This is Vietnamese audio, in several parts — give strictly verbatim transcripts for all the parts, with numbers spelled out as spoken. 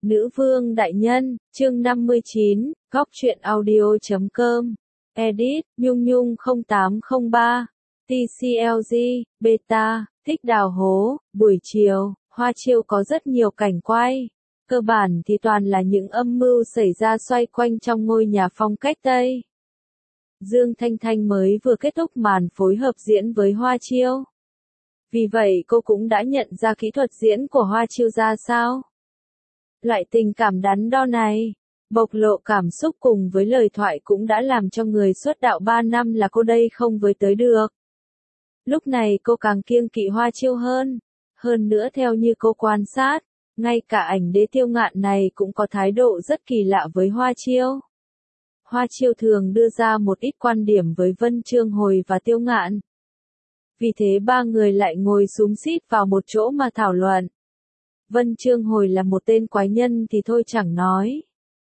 Nữ vương đại nhân, chương năm mươi chín, góc truyện audio chấm com. Edit, Nhung Nhung không tám không ba. tê xê lờ giê, Beta, thích đào hố, buổi chiều, Hoa Chiêu có rất nhiều cảnh quay. Cơ bản thì toàn là những âm mưu xảy ra xoay quanh trong ngôi nhà phong cách Tây. Dương Thanh Thanh mới vừa kết thúc màn phối hợp diễn với Hoa Chiêu. Vì vậy cô cũng đã nhận ra kỹ thuật diễn của Hoa Chiêu ra sao. Loại tình cảm đắn đo này, bộc lộ cảm xúc cùng với lời thoại cũng đã làm cho người xuất đạo ba năm là cô đây không với tới được. Lúc này cô càng kiêng kỵ Hoa Chiêu hơn. Hơn nữa theo như cô quan sát, ngay cả ảnh đế Tiêu Ngạn này cũng có thái độ rất kỳ lạ với Hoa Chiêu. Hoa Chiêu thường đưa ra một ít quan điểm với Vân Chương Hồi và Tiêu Ngạn. Vì thế ba người lại ngồi xúm xít vào một chỗ mà thảo luận. Vân Chương Hồi là một tên quái nhân thì thôi chẳng nói.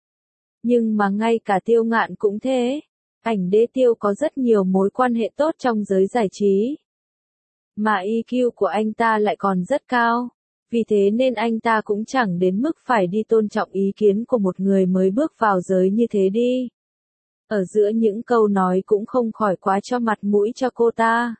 Nhưng mà ngay cả Tiêu Ngạn cũng thế. Ảnh đế Tiêu có rất nhiều mối quan hệ tốt trong giới giải trí. Mà i kiu của anh ta lại còn rất cao. Vì thế nên anh ta cũng chẳng đến mức phải đi tôn trọng ý kiến của một người mới bước vào giới như thế đi. Ở giữa những câu nói cũng không khỏi quá cho mặt mũi cho cô ta.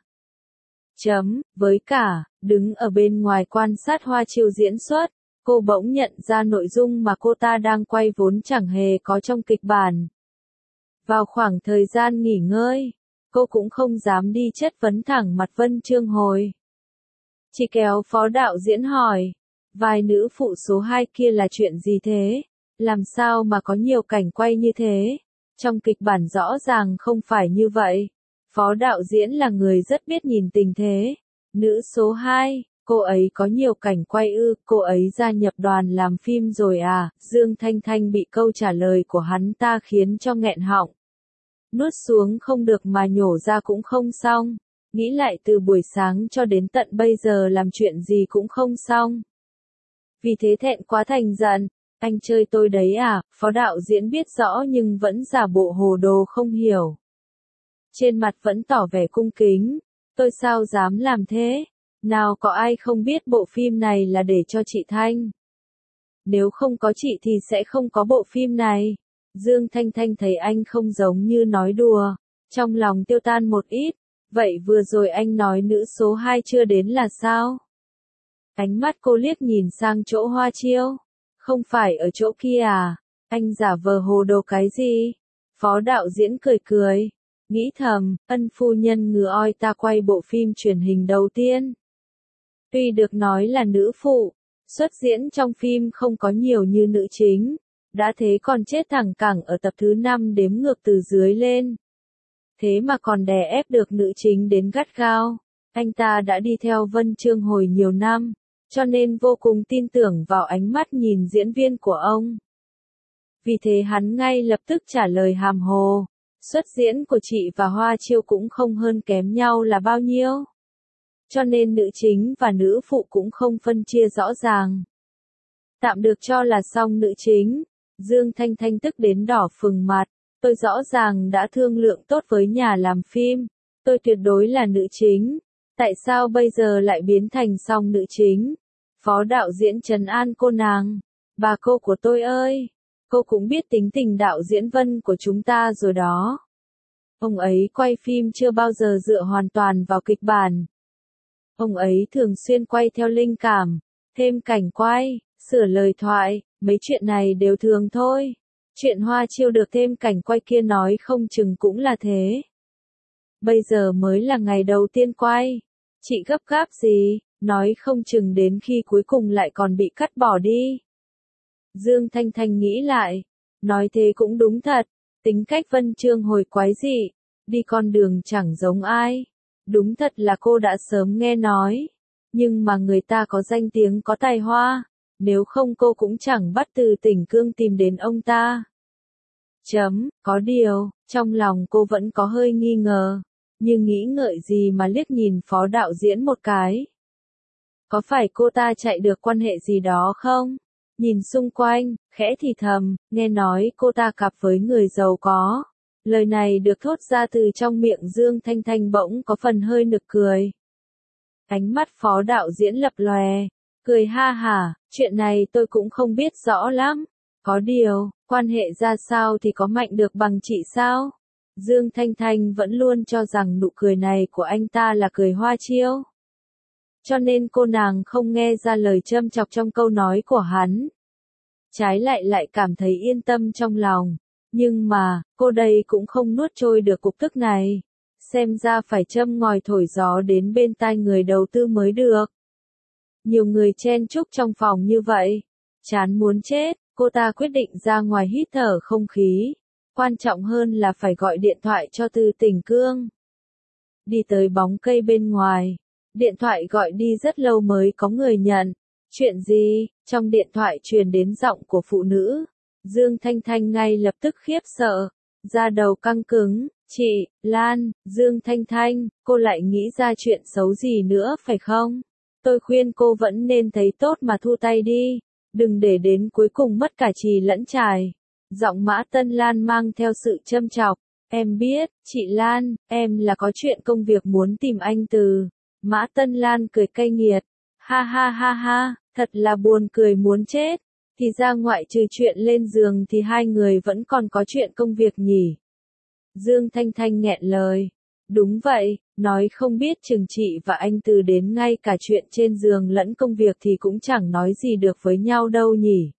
Chấm, với cả, đứng ở bên ngoài quan sát Hoa Chiêu diễn xuất, cô bỗng nhận ra nội dung mà cô ta đang quay vốn chẳng hề có trong kịch bản. Vào khoảng thời gian nghỉ ngơi, cô cũng không dám đi chất vấn thẳng mặt Vân Chương Hồi. Chỉ kéo phó đạo diễn hỏi, vai nữ phụ số hai kia là chuyện gì thế? Làm sao mà có nhiều cảnh quay như thế? Trong kịch bản rõ ràng không phải như vậy. Phó đạo diễn là người rất biết nhìn tình thế. Nữ số hai, cô ấy có nhiều cảnh quay ư, cô ấy gia nhập đoàn làm phim rồi à? Dương Thanh Thanh bị câu trả lời của hắn ta khiến cho nghẹn họng. Nuốt xuống không được mà nhổ ra cũng không xong. Nghĩ lại từ buổi sáng cho đến tận bây giờ làm chuyện gì cũng không xong. Vì thế thẹn quá thành giận. Anh chơi tôi đấy à? Phó đạo diễn biết rõ nhưng vẫn giả bộ hồ đồ không hiểu. Trên mặt vẫn tỏ vẻ cung kính. Tôi sao dám làm thế? Nào có ai không biết bộ phim này là để cho chị Thanh. Nếu không có chị thì sẽ không có bộ phim này. Dương Thanh Thanh thấy anh không giống như nói đùa. Trong lòng tiêu tan một ít. Vậy vừa rồi anh nói nữ số hai chưa đến là sao? Ánh mắt cô liếc nhìn sang chỗ Hoa Chiêu. Không phải ở chỗ kia à? Anh giả vờ hồ đồ cái gì? Phó đạo diễn cười cười. Nghĩ thầm, ân phu nhân ngừa oi ta quay bộ phim truyền hình đầu tiên. Tuy được nói là nữ phụ, xuất diễn trong phim không có nhiều như nữ chính. Đã thế còn chết thẳng cẳng ở tập thứ năm đếm ngược từ dưới lên. Thế mà còn đè ép được nữ chính đến gắt gao. Anh ta đã đi theo Vân Chương Hồi nhiều năm, cho nên vô cùng tin tưởng vào ánh mắt nhìn diễn viên của ông. Vì thế hắn ngay lập tức trả lời hàm hồ. Xuất diễn của chị và Hoa Chiêu cũng không hơn kém nhau là bao nhiêu. Cho nên nữ chính và nữ phụ cũng không phân chia rõ ràng. Tạm được cho là xong nữ chính. Dương Thanh Thanh tức đến đỏ phừng mặt. Tôi rõ ràng đã thương lượng tốt với nhà làm phim. Tôi tuyệt đối là nữ chính. Tại sao bây giờ lại biến thành song nữ chính? Phó đạo diễn trấn an cô nàng. Bà cô của tôi ơi! Cô cũng biết tính tình đạo diễn Vân của chúng ta rồi đó. Ông ấy quay phim chưa bao giờ dựa hoàn toàn vào kịch bản. Ông ấy thường xuyên quay theo linh cảm, thêm cảnh quay, sửa lời thoại, mấy chuyện này đều thường thôi. Chuyện Hoa Chiêu được thêm cảnh quay kia nói không chừng cũng là thế. Bây giờ mới là ngày đầu tiên quay. Chị gấp gáp gì, nói không chừng đến khi cuối cùng lại còn bị cắt bỏ đi. Dương Thanh Thanh nghĩ lại, nói thế cũng đúng thật, tính cách Vân Chương Hồi quái dị, đi con đường chẳng giống ai. Đúng thật là cô đã sớm nghe nói, nhưng mà người ta có danh tiếng có tài hoa, nếu không cô cũng chẳng bắt từ tỉnh Cương tìm đến ông ta. Chấm, có điều, trong lòng cô vẫn có hơi nghi ngờ, nhưng nghĩ ngợi gì mà liếc nhìn phó đạo diễn một cái. Có phải cô ta chạy được quan hệ gì đó không? Nhìn xung quanh, khẽ thì thầm, nghe nói cô ta cặp với người giàu có. Lời này được thốt ra từ trong miệng Dương Thanh Thanh bỗng có phần hơi nực cười. Ánh mắt phó đạo diễn lập lòe, Cười ha hả, chuyện này tôi cũng không biết rõ lắm. Có điều, quan hệ ra sao thì có mạnh được bằng chị sao? Dương Thanh Thanh vẫn luôn cho rằng nụ cười này của anh ta là cười hoa chiêu. Cho nên cô nàng không nghe ra lời châm chọc trong câu nói của hắn. Trái lại lại cảm thấy yên tâm trong lòng. Nhưng mà, cô đây cũng không nuốt trôi được cục tức này. Xem ra phải châm ngòi thổi gió đến bên tai người đầu tư mới được. Nhiều người chen chúc trong phòng như vậy. Chán muốn chết, cô ta quyết định ra ngoài hít thở không khí. Quan trọng hơn là phải gọi điện thoại cho Từ Tỉnh Cương. Đi tới bóng cây bên ngoài. Điện thoại gọi đi rất lâu mới có người nhận. Chuyện gì? Trong điện thoại truyền đến giọng của phụ nữ. Dương Thanh Thanh ngay lập tức khiếp sợ. Da đầu căng cứng. Chị, Lan, Dương Thanh Thanh, cô lại nghĩ ra chuyện xấu gì nữa phải không? Tôi khuyên cô vẫn nên thấy tốt mà thu tay đi. Đừng để đến cuối cùng mất cả chì lẫn chài. Giọng Mã Tân Lan mang theo sự châm chọc. Em biết, chị Lan, em là có chuyện công việc muốn tìm anh Từ. Mã Tân Lan cười cay nghiệt. Ha ha ha ha, thật là buồn cười muốn chết. Thì ra ngoại trừ chuyện lên giường thì hai người vẫn còn có chuyện công việc nhỉ. Dương Thanh Thanh nghẹn lời. Đúng vậy, nói không biết chừng chị và anh Từ đến ngay cả chuyện trên giường lẫn công việc thì cũng chẳng nói gì được với nhau đâu nhỉ.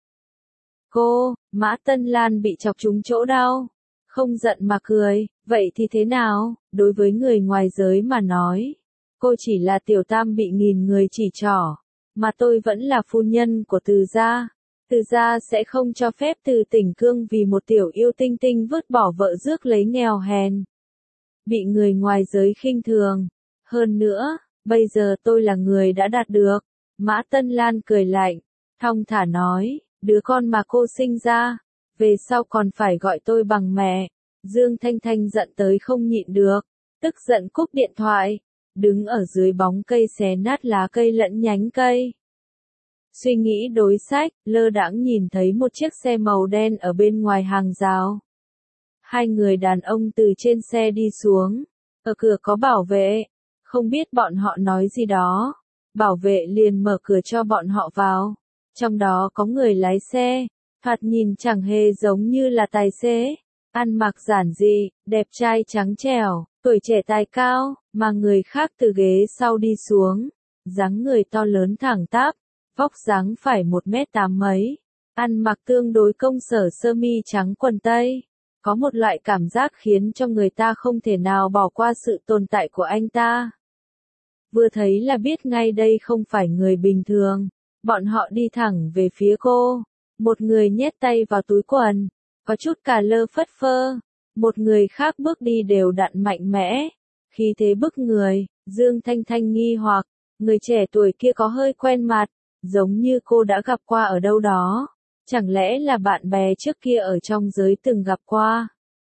Cô, Mã Tân Lan bị chọc trúng chỗ đau. Không giận mà cười, vậy thì thế nào, đối với người ngoài giới mà nói. Cô chỉ là tiểu tam bị nghìn người chỉ trỏ, mà tôi vẫn là phu nhân của Từ gia. Từ gia sẽ không cho phép Từ Tỉnh Cương vì một tiểu yêu tinh tinh vứt bỏ vợ rước lấy nghèo hèn. Bị người ngoài giới khinh thường. Hơn nữa, bây giờ tôi là người đã đạt được. Mã Tân Lan cười lạnh, thong thả nói, đứa con mà cô sinh ra, về sau còn phải gọi tôi bằng mẹ. Dương Thanh Thanh giận tới không nhịn được, tức giận cúp điện thoại, đứng ở dưới bóng cây xé nát lá cây lẫn nhánh cây. Suy nghĩ đối sách, lơ đãng nhìn thấy một chiếc xe màu đen ở bên ngoài hàng rào. Hai người đàn ông từ trên xe đi xuống, ở cửa có bảo vệ, không biết bọn họ nói gì đó. Bảo vệ liền mở cửa cho bọn họ vào. Trong đó có người lái xe, thoạt nhìn chẳng hề giống như là tài xế. Ăn mặc giản dị, đẹp trai trắng trẻo, tuổi trẻ tài cao, mà người khác từ ghế sau đi xuống. Dáng người to lớn thẳng tắp, vóc dáng phải một mét tám mấy. Ăn mặc tương đối công sở sơ mi trắng quần tây. Có một loại cảm giác khiến cho người ta không thể nào bỏ qua sự tồn tại của anh ta. Vừa thấy là biết ngay đây không phải người bình thường. Bọn họ đi thẳng về phía cô. Một người nhét tay vào túi quần, có chút cà lơ phất phơ. Một người khác bước đi đều đặn mạnh mẽ, khí thế bức người. Dương Thanh Thanh nghi hoặc, người trẻ tuổi kia có hơi quen mặt, giống như cô đã gặp qua ở đâu đó. Chẳng lẽ là bạn bè trước kia ở trong giới từng gặp qua?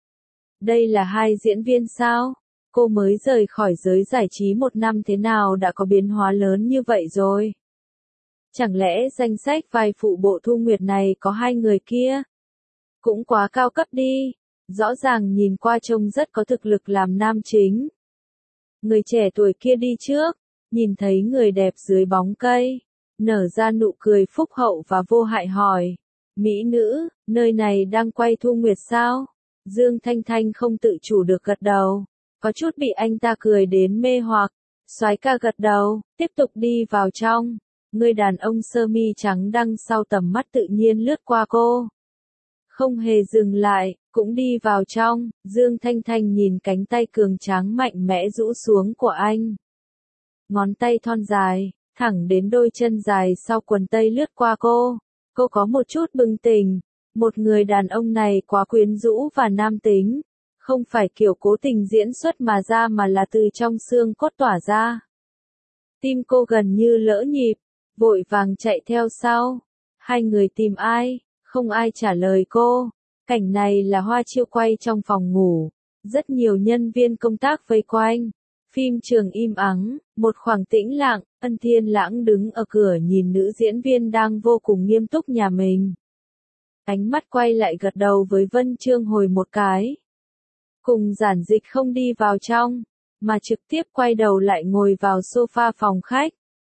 Đây là hai diễn viên sao? Cô mới rời khỏi giới giải trí một năm thế nào đã có biến hóa lớn như vậy rồi? Chẳng lẽ danh sách vai phụ bộ Thu Nguyệt này có hai người kia? Cũng quá cao cấp đi. Rõ ràng nhìn qua trông rất có thực lực làm nam chính. Người trẻ tuổi kia đi trước, nhìn thấy người đẹp dưới bóng cây, nở ra nụ cười phúc hậu và vô hại hỏi. Mỹ nữ, nơi này đang quay Thu Nguyệt sao? Dương Thanh Thanh không tự chủ được gật đầu, có chút bị anh ta cười đến mê hoặc. Soái ca gật đầu, tiếp tục đi vào trong. Người đàn ông sơ mi trắng đằng sau tầm mắt tự nhiên lướt qua cô. Không hề dừng lại, cũng đi vào trong. Dương Thanh Thanh nhìn cánh tay cường tráng mạnh mẽ rũ xuống của anh. Ngón tay thon dài, thẳng đến đôi chân dài sau quần tây lướt qua cô. Cô có một chút bừng tỉnh. Một người đàn ông này quá quyến rũ và nam tính. Không phải kiểu cố tình diễn xuất mà ra mà là từ trong xương cốt tỏa ra. Tim cô gần như lỡ nhịp, vội vàng chạy theo sau. Hai người tìm ai? Không ai trả lời cô. Cảnh này là Hoa Chiêu quay trong phòng ngủ. Rất nhiều nhân viên công tác vây quanh. Phim trường im ắng, một khoảng tĩnh lặng. Ân Thiên Lãng đứng ở cửa nhìn nữ diễn viên đang vô cùng nghiêm túc nhà mình. Ánh mắt quay lại gật đầu với Vân Trương hồi một cái. Cùng giản dịch không đi vào trong, mà trực tiếp quay đầu lại ngồi vào sofa phòng khách.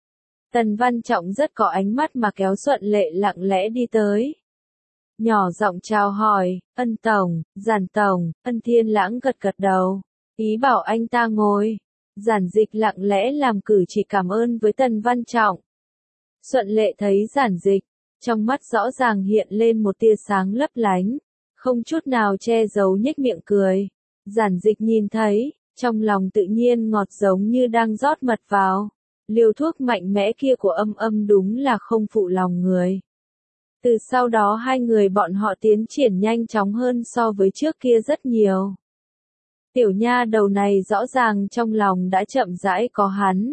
Tần Văn Trọng rất có ánh mắt mà kéo Xuân Lệ lặng lẽ đi tới. Nhỏ giọng chào hỏi, Ân Tổng, Giản Tổng, Ân Thiên Lãng gật gật đầu, ý bảo anh ta ngồi. Giản Dịch lặng lẽ làm cử chỉ cảm ơn với Tần Văn Trọng. Xuân Lệ thấy Giản Dịch, trong mắt rõ ràng hiện lên một tia sáng lấp lánh, không chút nào che giấu nhếch miệng cười. Giản Dịch nhìn thấy, trong lòng tự nhiên ngọt giống như đang rót mật vào. Liều thuốc mạnh mẽ kia của Âm Âm đúng là không phụ lòng người. Từ sau đó hai người bọn họ tiến triển nhanh chóng hơn so với trước kia rất nhiều. Tiểu nha đầu này rõ ràng trong lòng đã chậm rãi có hắn.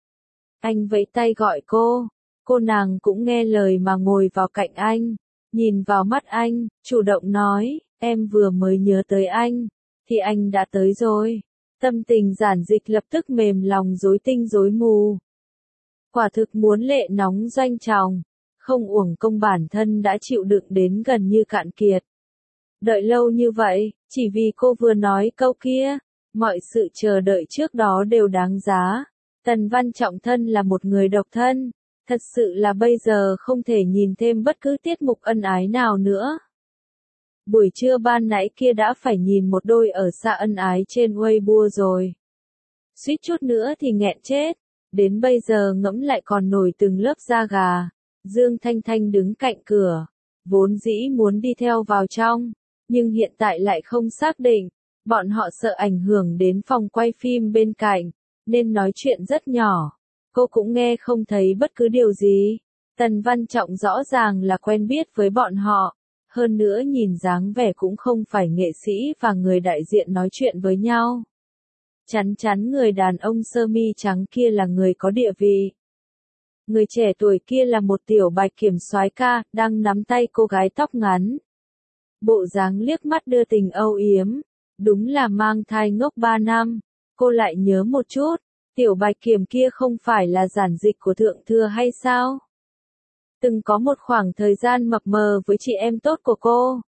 Anh vẫy tay gọi cô, cô nàng cũng nghe lời mà ngồi vào cạnh anh, nhìn vào mắt anh, chủ động nói, em vừa mới nhớ tới anh, thì anh đã tới rồi. Tâm tình Giản Dịch lập tức mềm lòng rối tinh rối mù. Quả thực muốn lệ nóng doanh tròng, không uổng công bản thân đã chịu đựng đến gần như cạn kiệt. Đợi lâu như vậy, chỉ vì cô vừa nói câu kia, mọi sự chờ đợi trước đó đều đáng giá. Tần Văn Trọng thân là một người độc thân, thật sự là bây giờ không thể nhìn thêm bất cứ tiết mục ân ái nào nữa. Buổi trưa ban nãy kia đã phải nhìn một đôi ở xa ân ái trên Weibo rồi. Suýt chút nữa thì nghẹn chết, đến bây giờ ngẫm lại còn nổi từng lớp da gà. Dương Thanh Thanh đứng cạnh cửa, vốn dĩ muốn đi theo vào trong, nhưng hiện tại lại không xác định, bọn họ sợ ảnh hưởng đến phòng quay phim bên cạnh, nên nói chuyện rất nhỏ. Cô cũng nghe không thấy bất cứ điều gì. Tần Văn Trọng rõ ràng là quen biết với bọn họ, hơn nữa nhìn dáng vẻ cũng không phải nghệ sĩ và người đại diện nói chuyện với nhau. Chắn chắn người đàn ông sơ mi trắng kia là người có địa vị. Người trẻ tuổi kia là một tiểu bạch kiểm soái ca, đang nắm tay cô gái tóc ngắn. Bộ dáng liếc mắt đưa tình âu yếm, đúng là mang thai ngốc ba năm. Cô lại nhớ một chút, tiểu bạch kiểm kia không phải là Giản Dịch của Thượng Thừa hay sao? Từng có một khoảng thời gian mập mờ với chị em tốt của cô.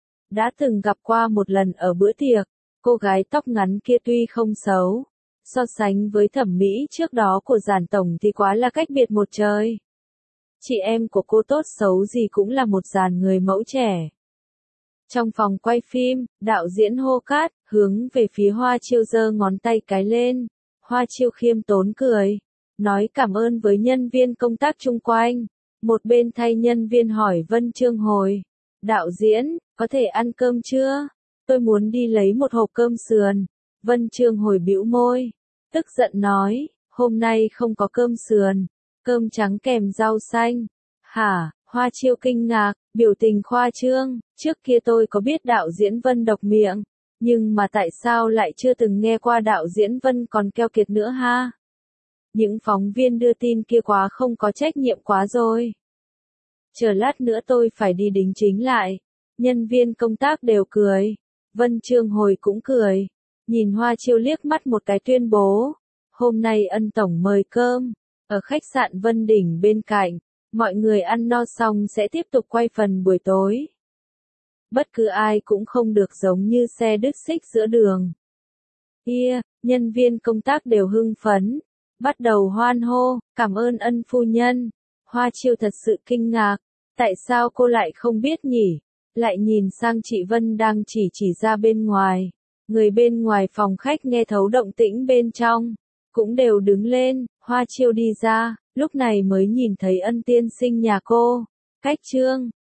Đã từng gặp qua một lần ở bữa tiệc, cô gái tóc ngắn kia tuy không xấu, so sánh với thẩm mỹ trước đó của Giản Tổng thì quá là cách biệt một trời. Chị em của cô tốt xấu gì cũng là một dàn người mẫu trẻ. Trong phòng quay phim, đạo diễn hô cát, hướng về phía Hoa Chiêu giơ ngón tay cái lên. Hoa Chiêu khiêm tốn cười, nói cảm ơn với nhân viên công tác chung quanh. Một bên thay nhân viên hỏi Vân Chương Hồi, đạo diễn, có thể ăn cơm chưa? Tôi muốn đi lấy một hộp cơm sườn. Vân Chương Hồi bĩu môi, tức giận nói, hôm nay không có cơm sườn, cơm trắng kèm rau xanh. Hả? Hoa Chiêu kinh ngạc, biểu tình khoa trương, trước kia tôi có biết đạo diễn Vân độc miệng, nhưng mà tại sao lại chưa từng nghe qua đạo diễn Vân còn keo kiệt nữa ha? Những phóng viên đưa tin kia quá không có trách nhiệm quá rồi. Chờ lát nữa tôi phải đi đính chính lại. Nhân viên công tác đều cười. Vân Chương Hồi cũng cười. Nhìn Hoa Chiêu liếc mắt một cái tuyên bố. Hôm nay Ân Tổng mời cơm. Ở khách sạn Vân Đỉnh bên cạnh. Mọi người ăn no xong sẽ tiếp tục quay phần buổi tối. Bất cứ ai cũng không được giống như xe đứt xích giữa đường. Kia, nhân viên công tác đều hưng phấn. Bắt đầu hoan hô, cảm ơn Ân phu nhân. Hoa Chiêu thật sự kinh ngạc. Tại sao cô lại không biết nhỉ? Lại nhìn sang chị Vân đang chỉ chỉ ra bên ngoài. Người bên ngoài phòng khách nghe thấu động tĩnh bên trong. Cũng đều đứng lên, Hoa Chiêu đi ra, lúc này mới nhìn thấy Ân tiên sinh nhà cô. Cách Trương,